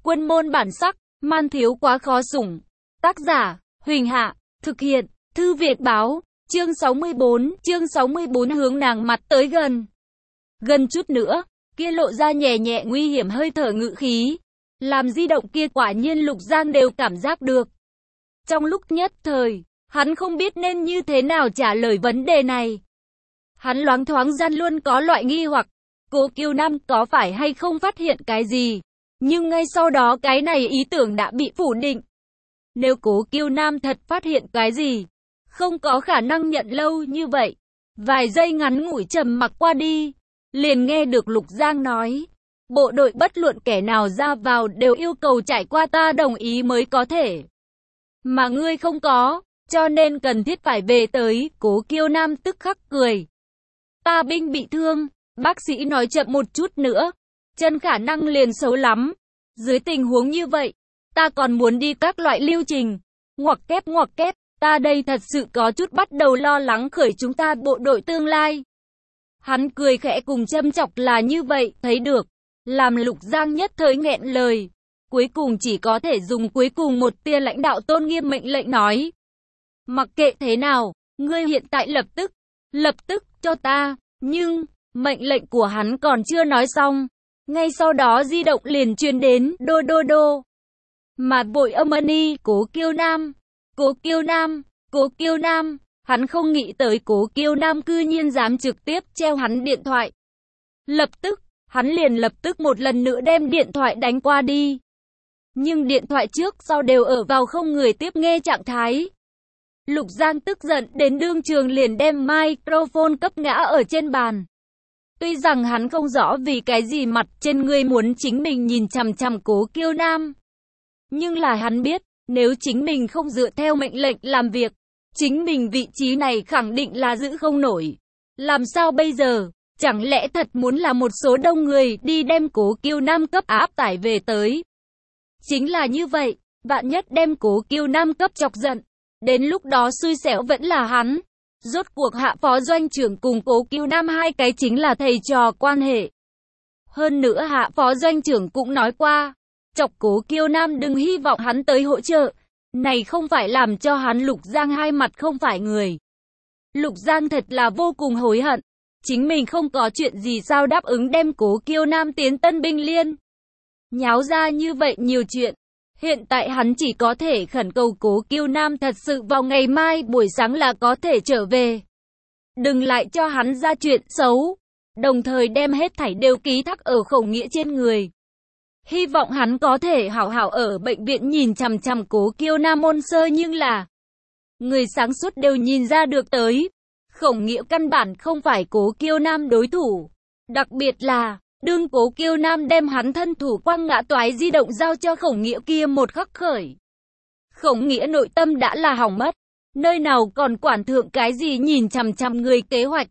Quân môn bản sắc, man thiếu quá khó sủng. Tác giả, Huỳnh Hạ, thực hiện, Thư Viện Báo, chương 64 hướng nàng mặt tới gần. Gần chút nữa, kia lộ ra nhẹ nhẹ nguy hiểm hơi thở ngự khí. Làm di động kia quả nhiên Lục Giang đều cảm giác được. Trong lúc nhất thời, hắn không biết nên như thế nào trả lời vấn đề này. Hắn loáng thoáng gian luôn có loại nghi hoặc, Cố Kiêu Nam có phải hay không phát hiện cái gì. Nhưng ngay sau đó cái này ý tưởng đã bị phủ định. Nếu Cố Kiêu Nam thật phát hiện cái gì, không có khả năng nhận lâu như vậy. Vài giây ngắn ngủi trầm mặc qua đi, liền nghe được Lục Giang nói, bộ đội bất luận kẻ nào ra vào đều yêu cầu trải qua ta đồng ý mới có thể. Mà ngươi không có, cho nên cần thiết phải về tới. Cố Kiêu Nam tức khắc cười. Ta binh bị thương, bác sĩ nói chậm một chút nữa, chân khả năng liền xấu lắm. Dưới tình huống như vậy, ta còn muốn đi các loại lưu trình. Ngoặc kép, ta đây thật sự có chút bắt đầu lo lắng khởi chúng ta bộ đội tương lai. Hắn cười khẽ cùng châm chọc là như vậy, thấy được. Làm Lục Giang nhất thời nghẹn lời. Cuối cùng chỉ có thể dùng cuối cùng một tia lãnh đạo tôn nghiêm mệnh lệnh nói. Mặc kệ thế nào, ngươi hiện tại lập tức cho ta. Nhưng, mệnh lệnh của hắn còn chưa nói xong. Ngay sau đó di động liền truyền đến, đô. Mà vội âm y, Cố Kiêu Nam, hắn không nghĩ tới Cố Kiêu Nam cư nhiên dám trực tiếp treo hắn điện thoại. Hắn liền lập tức một lần nữa đem điện thoại đánh qua đi. Nhưng điện thoại trước sau đều ở vào không người tiếp nghe trạng thái. Lục Giang tức giận đến đương trường liền đem microphone cấp ngã ở trên bàn. Tuy rằng hắn không rõ vì cái gì mặt trên người muốn chính mình nhìn chằm chằm Cố Kiêu Nam. Nhưng là hắn biết, nếu chính mình không dựa theo mệnh lệnh làm việc, chính mình vị trí này khẳng định là giữ không nổi. Làm sao bây giờ? Chẳng lẽ thật muốn là một số đông người đi đem Cố Kiêu Nam cấp áp tải về tới? Chính là như vậy, vạn nhất đem Cố Kiêu Nam cấp chọc giận. Đến lúc đó xui xẻo vẫn là hắn. Rốt cuộc Hạ phó doanh trưởng cùng Cố Kiêu Nam hai cái chính là thầy trò quan hệ. Hơn nữa Hạ phó doanh trưởng cũng nói qua, chọc Cố Kiêu Nam đừng hy vọng hắn tới hỗ trợ. Này không phải làm cho hắn Lục Giang hai mặt không phải người. Lục Giang thật là vô cùng hối hận. Chính mình không có chuyện gì sao đáp ứng đem Cố Kiêu Nam tiến Tân Binh Liên. Nháo ra như vậy nhiều chuyện. Hiện tại hắn chỉ có thể khẩn cầu Cố Kiêu Nam thật sự vào ngày mai buổi sáng là có thể trở về. Đừng lại cho hắn ra chuyện xấu. Đồng thời đem hết thảy đều ký thác ở Khổng Nghĩa trên người. Hy vọng hắn có thể hảo hảo ở bệnh viện nhìn chằm chằm Cố Kiêu Nam ôn sơ, nhưng là người sáng suốt đều nhìn ra được tới. Khổng Nghĩa căn bản không phải Cố Kiêu Nam đối thủ. Đặc biệt là đương Cố Kiêu Nam đem hắn thân thủ quăng ngã toái di động giao cho Khổng Nghĩa kia một khắc khởi. Khổng Nghĩa nội tâm đã là hỏng mất. Nơi nào còn quản thượng cái gì nhìn chằm chằm người kế hoạch.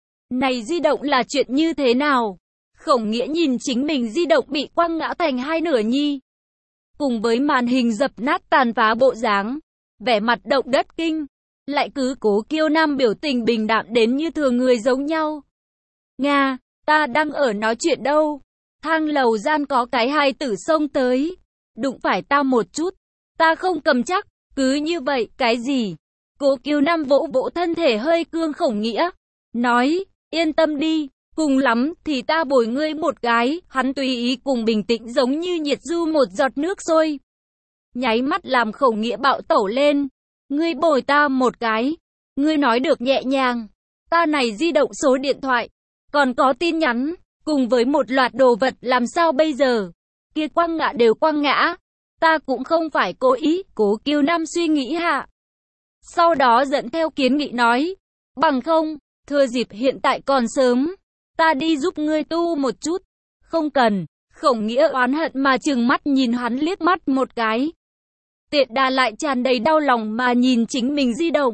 Này di động là chuyện như thế nào? Khổng Nghĩa nhìn chính mình di động bị quăng ngã thành hai nửa nhi. Cùng với màn hình dập nát tàn phá bộ dáng. Vẻ mặt động đất kinh. Lại cứ Cố Kiêu Nam biểu tình bình đạm đến như thường người giống nhau. Nga, ta đang ở nói chuyện đâu. Thang lầu gian có cái hai tử xông tới. Đụng phải ta một chút. Ta không cầm chắc. Cứ như vậy, cái gì? Cố Kiêu Nam vỗ vỗ thân thể hơi cương Khổng Nghĩa. Nói, yên tâm đi. Cùng lắm thì ta bồi ngươi một cái. Hắn tùy ý cùng bình tĩnh giống như nhiệt du một giọt nước sôi. Nháy mắt làm Khổng Nghĩa bạo tẩu lên. Ngươi bồi ta một cái. Ngươi nói được nhẹ nhàng. Ta này di động số điện thoại. Còn có tin nhắn. Cùng với một loạt đồ vật làm sao bây giờ? Kia quăng ngã đều quăng ngã. Ta cũng không phải cố ý. Cố Kiêu Nam suy nghĩ hạ. Sau đó dẫn theo kiến nghị nói. Bằng không, thừa dịp hiện tại còn sớm. Ta đi giúp ngươi tu một chút. Không cần. Khổng Nghĩa oán hận mà trừng mắt nhìn hắn liếc mắt một cái. Tiện đà lại tràn đầy đau lòng mà nhìn chính mình di động.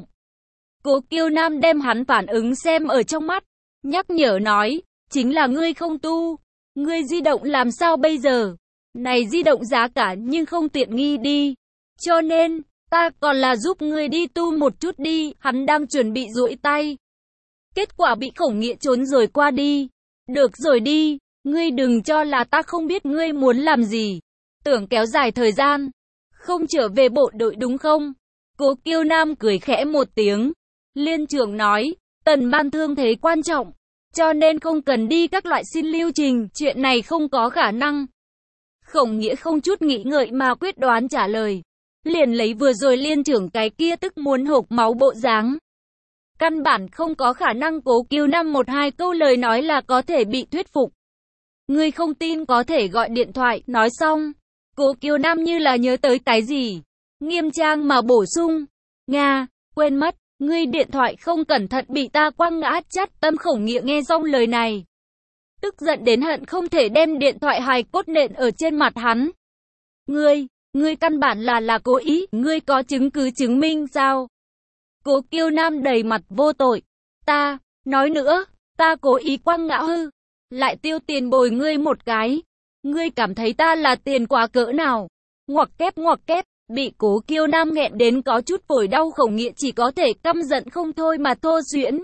Cố Kiêu Nam đem hắn phản ứng xem ở trong mắt. Nhắc nhở nói, chính là ngươi không tu. Ngươi di động làm sao bây giờ? Này di động giá cả nhưng không tiện nghi đi. Cho nên, ta còn là giúp ngươi đi tu một chút đi. Hắn đang chuẩn bị duỗi tay. Kết quả bị Khổng Nghĩa trốn rồi qua đi. Được rồi đi, ngươi đừng cho là ta không biết ngươi muốn làm gì. Tưởng kéo dài thời gian, không trở về bộ đội đúng không? Cố Kiêu Nam cười khẽ một tiếng. Liên trưởng nói, Tần Ban thương thế quan trọng, cho nên không cần đi các loại xin lưu trình, chuyện này không có khả năng. Khổng Nghĩa không chút nghĩ ngợi mà quyết đoán trả lời. Liền lấy vừa rồi liên trưởng cái kia tức muốn hộc máu bộ dáng. Căn bản không có khả năng. Cố Kiêu Nam một hai câu lời nói là có thể bị thuyết phục. Ngươi không tin có thể gọi điện thoại, nói xong. Cố Kiêu Nam như là nhớ tới cái gì. Nghiêm trang mà bổ sung. Nga, quên mất, ngươi điện thoại không cẩn thận bị ta quăng ngã chát. Tâm Khổng Nghĩa nghe xong lời này, tức giận đến hận không thể đem điện thoại hài cốt nện ở trên mặt hắn. Ngươi căn bản là cố ý, ngươi có chứng cứ chứng minh sao? Cố Kiêu Nam đầy mặt vô tội. Nói nữa, ta cố ý quăng ngã hư, lại tiêu tiền bồi ngươi một cái. Ngươi cảm thấy ta là tiền quá cỡ nào? Ngoặc kép, bị Cố Kiêu Nam nghẹn đến có chút phổi đau. Khổng Nghĩa chỉ có thể căm giận không thôi mà thô duyễn.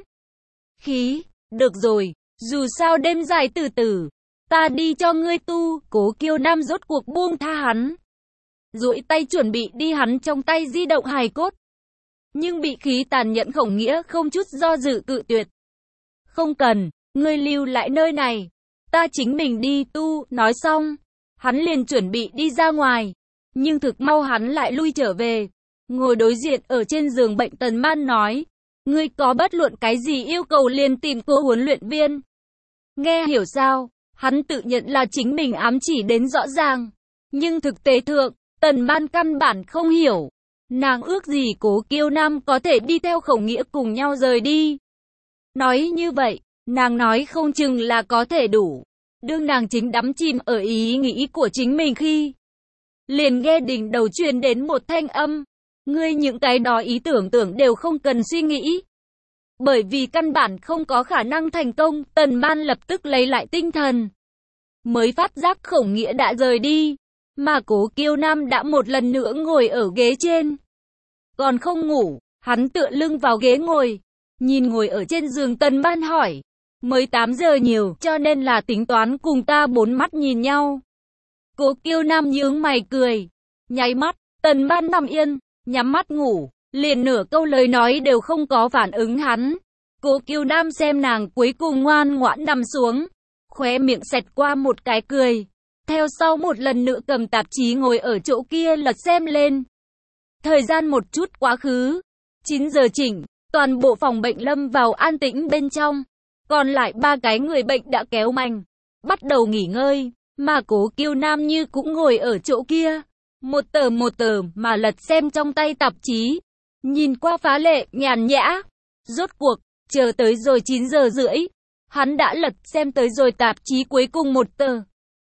Khí, được rồi, dù sao đêm dài từ từ, ta đi cho ngươi tu. Cố Kiêu Nam rốt cuộc buông tha hắn, duỗi tay chuẩn bị đi, hắn trong tay di động hài cốt. Nhưng bị khí tàn nhẫn Khổng Nghĩa không chút do dự cự tuyệt. Không cần, ngươi lưu lại nơi này, ta chính mình đi tu. Nói xong, hắn liền chuẩn bị đi ra ngoài. Nhưng thực mau hắn lại lui trở về. Ngồi đối diện ở trên giường bệnh Tần Man nói, ngươi có bất luận cái gì yêu cầu liền tìm cô huấn luyện viên. Nghe hiểu sao? Hắn tự nhận là chính mình ám chỉ đến rõ ràng. Nhưng thực tế thượng, Tần Man căn bản không hiểu. Nàng ước gì Cố Kiêu Nam có thể đi theo Khổng Nghĩa cùng nhau rời đi. Nói như vậy, nàng nói không chừng là có thể đủ. Đương nàng chính đắm chìm ở ý nghĩ của chính mình khi liền nghe đỉnh đầu truyền đến một thanh âm. Ngươi những cái đó ý tưởng đều không cần suy nghĩ. Bởi vì căn bản không có khả năng thành công. Tần Man lập tức lấy lại tinh thần, mới phát giác Khổng Nghĩa đã rời đi. Mà Cố Kiêu Nam đã một lần nữa ngồi ở ghế trên. Còn không ngủ, hắn tựa lưng vào ghế ngồi, nhìn ngồi ở trên giường Tần Man hỏi. Mới 8 giờ nhiều, cho nên là tính toán cùng ta bốn mắt nhìn nhau. Cố Kiêu Nam nhướng mày cười. Nháy mắt, Tần Man nằm yên, nhắm mắt ngủ, liền nửa câu lời nói đều không có phản ứng hắn. Cố Kiêu Nam xem nàng cuối cùng ngoan ngoãn nằm xuống, khóe miệng xẹt qua một cái cười. Theo sau một lần nữa cầm tạp chí ngồi ở chỗ kia lật xem lên. Thời gian một chút quá khứ, 9 giờ chỉnh, toàn bộ phòng bệnh lâm vào an tĩnh bên trong. Còn lại 3 cái người bệnh đã kéo mành, bắt đầu nghỉ ngơi, mà Cố Kiêu Nam như cũng ngồi ở chỗ kia, một tờ mà lật xem trong tay tạp chí, nhìn qua phá lệ, nhàn nhã. Rốt cuộc, chờ tới rồi 9 giờ rưỡi, hắn đã lật xem tới rồi tạp chí cuối cùng một tờ.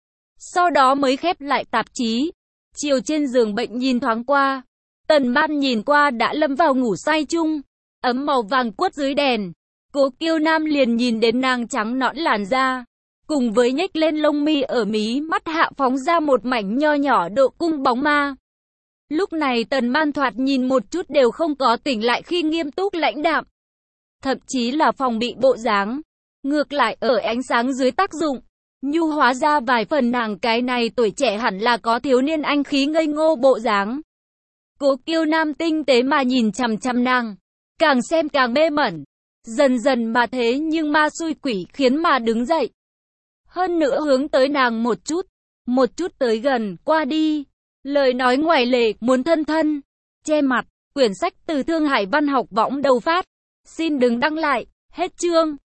Sau đó mới khép lại tạp chí, chiều trên giường bệnh nhìn thoáng qua. Tần Man nhìn qua đã lâm vào ngủ say chung, ấm màu vàng quất dưới đèn. Cố Kiêu Nam liền nhìn đến nàng trắng nõn làn da, cùng với nhếch lên lông mi ở mí mắt hạ phóng ra một mảnh nho nhỏ độ cung bóng ma. Lúc này Tần Man thoạt nhìn một chút đều không có tỉnh lại khi nghiêm túc lãnh đạm, thậm chí là phòng bị bộ dáng. Ngược lại ở ánh sáng dưới tác dụng, nhu hóa ra vài phần nàng cái này tuổi trẻ hẳn là có thiếu niên anh khí ngây ngô bộ dáng. Cố Kiêu Nam tinh tế mà nhìn chằm chằm nàng, càng xem càng mê mẩn. Dần dần mà thế nhưng ma xui quỷ khiến mà đứng dậy. Hơn nữa hướng tới nàng một chút tới gần, qua đi. Lời nói ngoài lề, muốn thân, che mặt. Quyển sách từ Thương Hải Văn Học Võng đầu phát. Xin đừng đăng lại, hết chương.